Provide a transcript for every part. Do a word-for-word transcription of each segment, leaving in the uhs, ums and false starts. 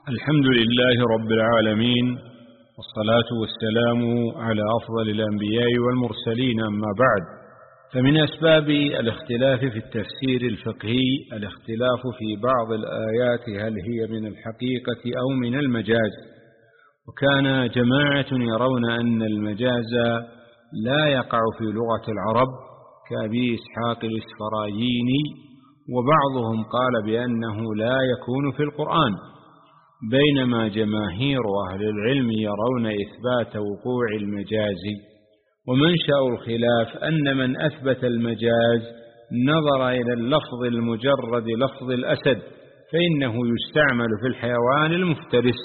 الحمد لله رب العالمين، والصلاة والسلام على أفضل الأنبياء والمرسلين، أما بعد. فمن أسباب الاختلاف في التفسير الفقهي الاختلاف في بعض الآيات، هل هي من الحقيقة أو من المجاز. وكان جماعة يرون أن المجاز لا يقع في لغة العرب كأبي إسحاق الإسفرايني، وبعضهم قال بأنه لا يكون في القرآن، بينما جماهير أهل العلم يرون إثبات وقوع المجاز. ومنشأ الخلاف أن من أثبت المجاز نظر إلى اللفظ المجرد لفظ الأسد فإنه يستعمل في الحيوان المفترس،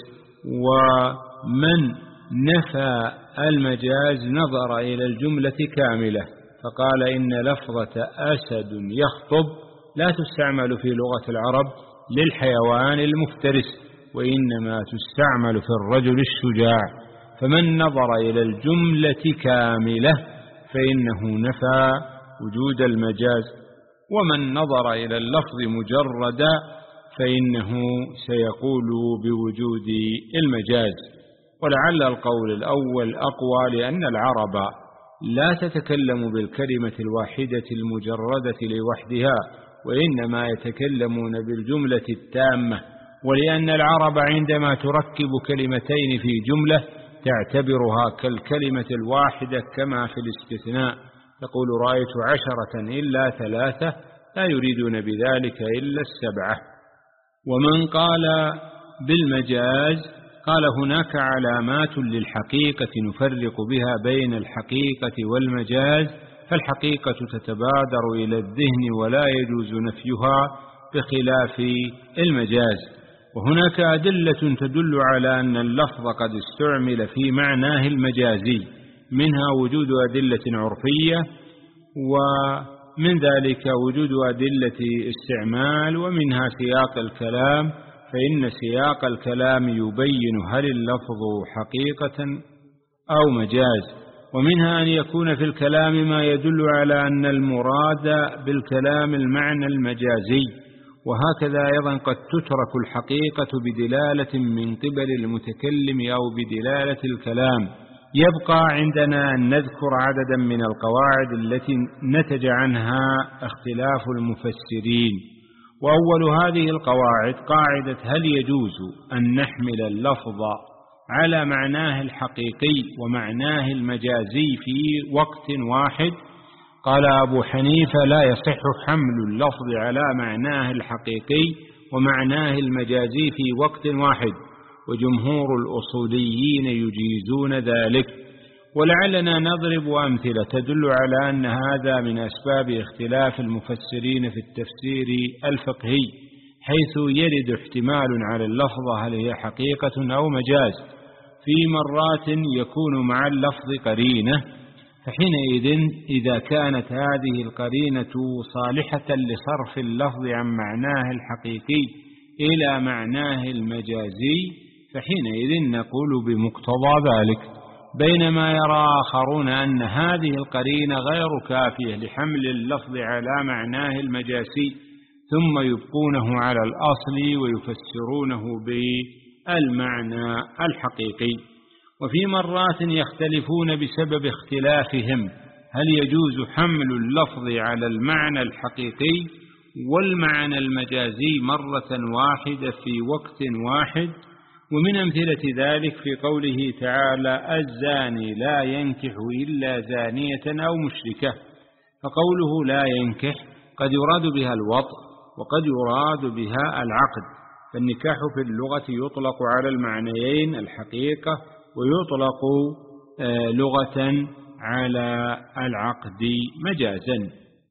ومن نفى المجاز نظر إلى الجملة كاملة فقال إن لفظة أسد يخطب لا تستعمل في لغة العرب للحيوان المفترس، وإنما تستعمل في الرجل الشجاع. فمن نظر إلى الجملة كاملة فإنه نفى وجود المجاز، ومن نظر إلى اللفظ مجردا فإنه سيقول بوجود المجاز. ولعل القول الأول أقوى، لأن العرب لا تتكلم بالكلمة الواحدة المجردة لوحدها، وإنما يتكلمون بالجملة التامة. ولأن العرب عندما تركب كلمتين في جملة تعتبرها كالكلمة الواحدة، كما في الاستثناء تقول رأيت عشرة إلا ثلاثة، لا يريدون بذلك إلا السبعة. ومن قال بالمجاز قال هناك علامات للحقيقة نفرق بها بين الحقيقة والمجاز، فالحقيقة تتبادر إلى الذهن ولا يجوز نفيها بخلاف المجاز. وهناك أدلة تدل على أن اللفظ قد استعمل في معناه المجازي، منها وجود أدلة عرفية، ومن ذلك وجود أدلة استعمال، ومنها سياق الكلام، فإن سياق الكلام يبين هل اللفظ حقيقة أو مجاز. ومنها أن يكون في الكلام ما يدل على أن المراد بالكلام المعنى المجازي. وهكذا أيضا قد تترك الحقيقة بدلالة من قبل المتكلم أو بدلالة الكلام. يبقى عندنا أن نذكر عددا من القواعد التي نتج عنها اختلاف المفسرين. وأول هذه القواعد قاعدة هل يجوز أن نحمل اللفظ على معناه الحقيقي ومعناه المجازي في وقت واحد؟ قال أبو حنيفة لا يصح حمل اللفظ على معناه الحقيقي ومعناه المجازي في وقت واحد، وجمهور الأصوليين يجيزون ذلك. ولعلنا نضرب أمثلة تدل على أن هذا من أسباب اختلاف المفسرين في التفسير الفقهي، حيث يرد احتمال على اللفظ هل هي حقيقة أو مجاز. في مرات يكون مع اللفظ قرينة، فحينئذ إذا كانت هذه القرينة صالحة لصرف اللفظ عن معناه الحقيقي إلى معناه المجازي فحينئذ نقول بمقتضى ذلك، بينما يرى آخرون أن هذه القرينة غير كافية لحمل اللفظ على معناه المجازي، ثم يبقونه على الأصل ويفسرونه بالمعنى الحقيقي. وفي مرات يختلفون بسبب اختلافهم هل يجوز حمل اللفظ على المعنى الحقيقي والمعنى المجازي مرة واحدة في وقت واحد. ومن أمثلة ذلك في قوله تعالى الزاني لا ينكح إلا زانية أو مشركة، فقوله لا ينكح قد يراد بها الوطء وقد يراد بها العقد، فالنكاح في اللغة يطلق على المعنيين الحقيقة ويطلق لغة على العقد مجازا.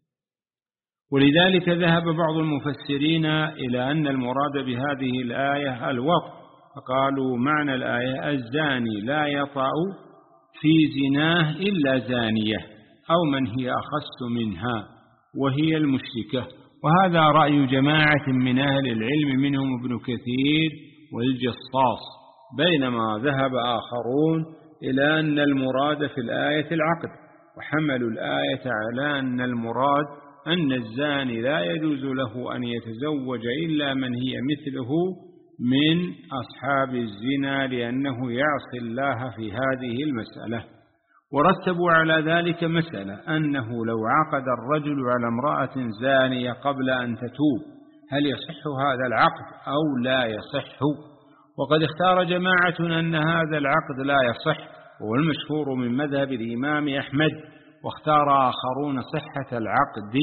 ولذلك ذهب بعض المفسرين إلى أن المراد بهذه الآية الوطء، فقالوا معنى الآية الزاني لا يطأ في زناه إلا زانية أو من هي أخص منها وهي المشركة. وهذا رأي جماعة من أهل العلم منهم ابن كثير والجصاص، بينما ذهب آخرون إلى أن المراد في الآية العقد، وحملوا الآية على أن المراد أن الزاني لا يجوز له أن يتزوج إلا من هي مثله من أصحاب الزنا لأنه يعصي الله في هذه المسألة. ورتبوا على ذلك مسألة أنه لو عقد الرجل على امرأة زانية قبل أن تتوب هل يصح هذا العقد أو لا يصح؟ وقد اختار جماعة أن هذا العقد لا يصح، وهو المشهور من مذهب الإمام أحمد، واختار آخرون صحة العقد،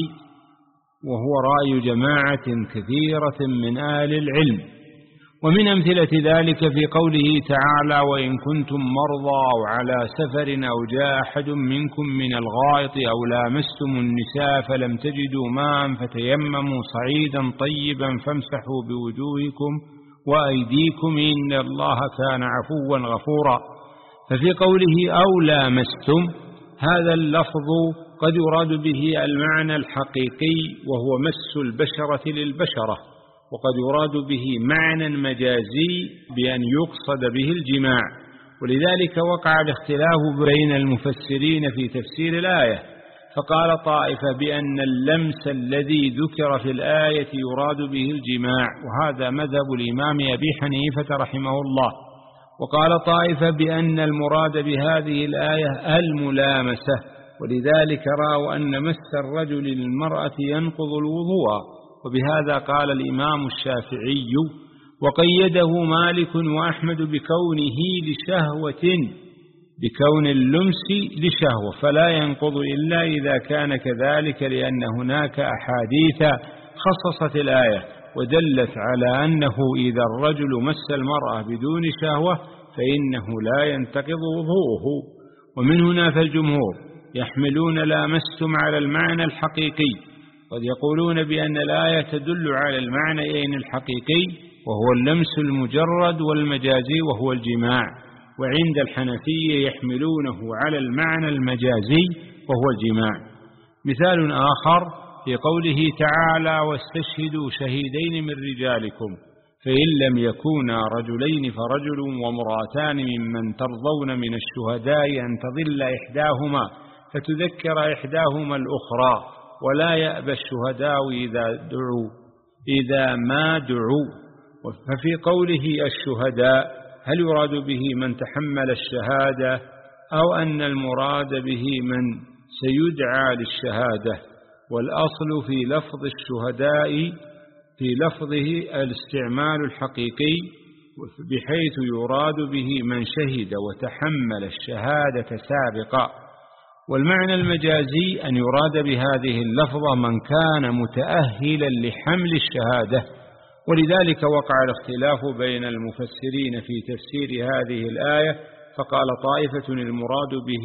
وهو رأي جماعة كثيرة من أهل العلم. ومن أمثلة ذلك في قوله تعالى: وإن كنتم مرضى أو على سفر أو جاء أحد منكم من الغائط أو لامستم النساء فلم تجدوا ماء فتيمموا صعيدا طيبا فامسحوا بوجوهكم وأيديكم إن الله كان عفوا غفورا. ففي قوله أو لامستم هذا اللفظ قد يراد به المعنى الحقيقي وهو مس البشرة للبشرة، وقد يراد به معنى مجازي بأن يقصد به الجماع. ولذلك وقع الاختلاف بين المفسرين في تفسير الآية، فقال طائفة بأن اللمس الذي ذكر في الآية يراد به الجماع، وهذا مذهب الإمام أبي حنيفة رحمه الله. وقال طائفة بأن المراد بهذه الآية الملامسة، ولذلك رأوا أن مس الرجل للمرأة ينقض الوضوء، وبهذا قال الإمام الشافعي. وقيده مالك وأحمد بكونه لشهوة، بكون اللمس لشهوة فلا ينقض إلا إذا كان كذلك، لأن هناك أحاديث خصصت الآية ودلت على أنه إذا الرجل مس المرأة بدون شهوة فإنه لا ينتقض وضوءه. ومن هنا فالجمهور يحملون لامستم على المعنى الحقيقي، قد يقولون بأن الآية تدل على المعنيين الحقيقي وهو اللمس المجرد والمجازي وهو الجماع، وعند الحنفية يحملونه على المعنى المجازي وهو الجماع. مثال آخر في قوله تعالى: واستشهدوا شهيدين من رجالكم فإن لم يكونا رجلين فرجل وامرأتان ممن ترضون من الشهداء أن تضل إحداهما فتذكر إحداهما الأخرى ولا يأبى الشهداء إذا دعوا إذا ما دعوا. ففي قوله الشهداء هل يراد به من تحمل الشهادة أو أن المراد به من سيدعى للشهادة؟ والأصل في لفظ الشهداء في لفظه الاستعمال الحقيقي، بحيث يراد به من شهد وتحمل الشهادة سابقا. والمعنى المجازي أن يراد بهذه اللفظة من كان متأهلا لحمل الشهادة. ولذلك وقع الاختلاف بين المفسرين في تفسير هذه الآية، فقال طائفة المراد به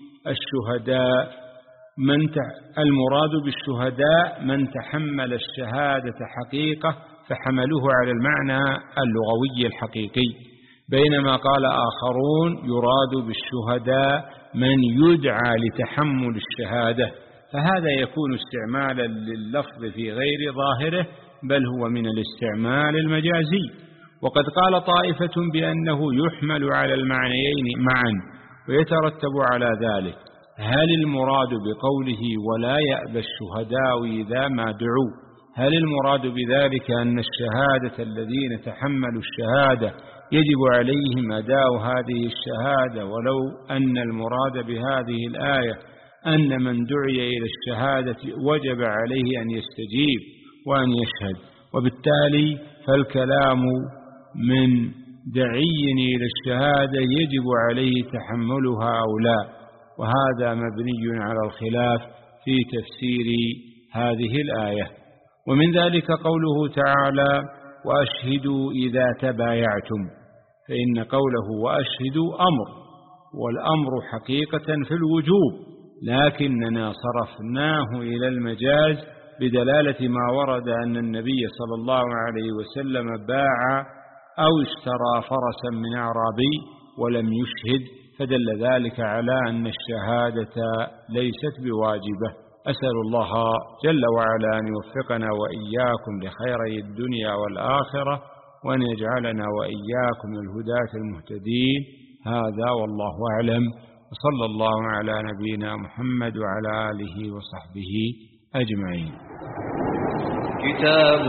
الشهداء من المراد بالشهداء من تحمل الشهادة حقيقة فحملوه على المعنى اللغوي الحقيقي، بينما قال آخرون يراد بالشهداء من يدعى لتحمل الشهادة، فهذا يكون استعمالا لللفظ في غير ظاهره بل هو من الاستعمال المجازي. وقد قال طائفة بأنه يحمل على المعنيين معا، ويترتب على ذلك هل المراد بقوله ولا يأبى الشهداء إذا ما دعوا، هل المراد بذلك أن الشهادة الذين تحملوا الشهادة يجب عليهم أداء هذه الشهادة، ولو أن المراد بهذه الآية أن من دعي إلى الشهادة وجب عليه أن يستجيب وأن يشهد، وبالتالي فالكلام من دعي إلى الشهادة يجب عليه تحملها أو لا، وهذا مبني على الخلاف في تفسير هذه الآية. ومن ذلك قوله تعالى: وأشهدوا إذا تبايعتم، فإن قوله وأشهدوا أمر، والأمر حقيقة في الوجوب، لكننا صرفناه إلى المجاز بدلالة ما ورد أن النبي صلى الله عليه وسلم باع أو اشترى فرسا من أعرابي ولم يشهد، فدل ذلك على أن الشهادة ليست بواجبة. أسأل الله جل وعلا أن يوفقنا وإياكم لخيري الدنيا والآخرة، وأن يجعلنا وإياكم الهداة المهتدين. هذا والله أعلم، وصلى الله على نبينا محمد وعلى آله وصحبه أجمعين. كتاب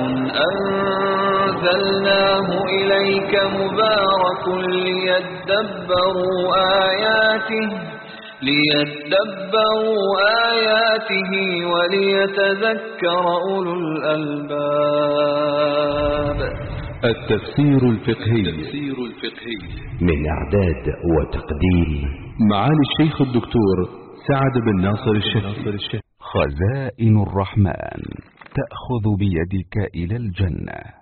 أنزلناه إليك مبارك ليدبروا آياته ليدبروا آياته وليتذكر أولو الألباب. التفسير الفقهي من إعداد وتقديم معالي الشيخ الدكتور سعد بن ناصر الشهيد. خزائن الرحمن تأخذ بيدك إلى الجنة.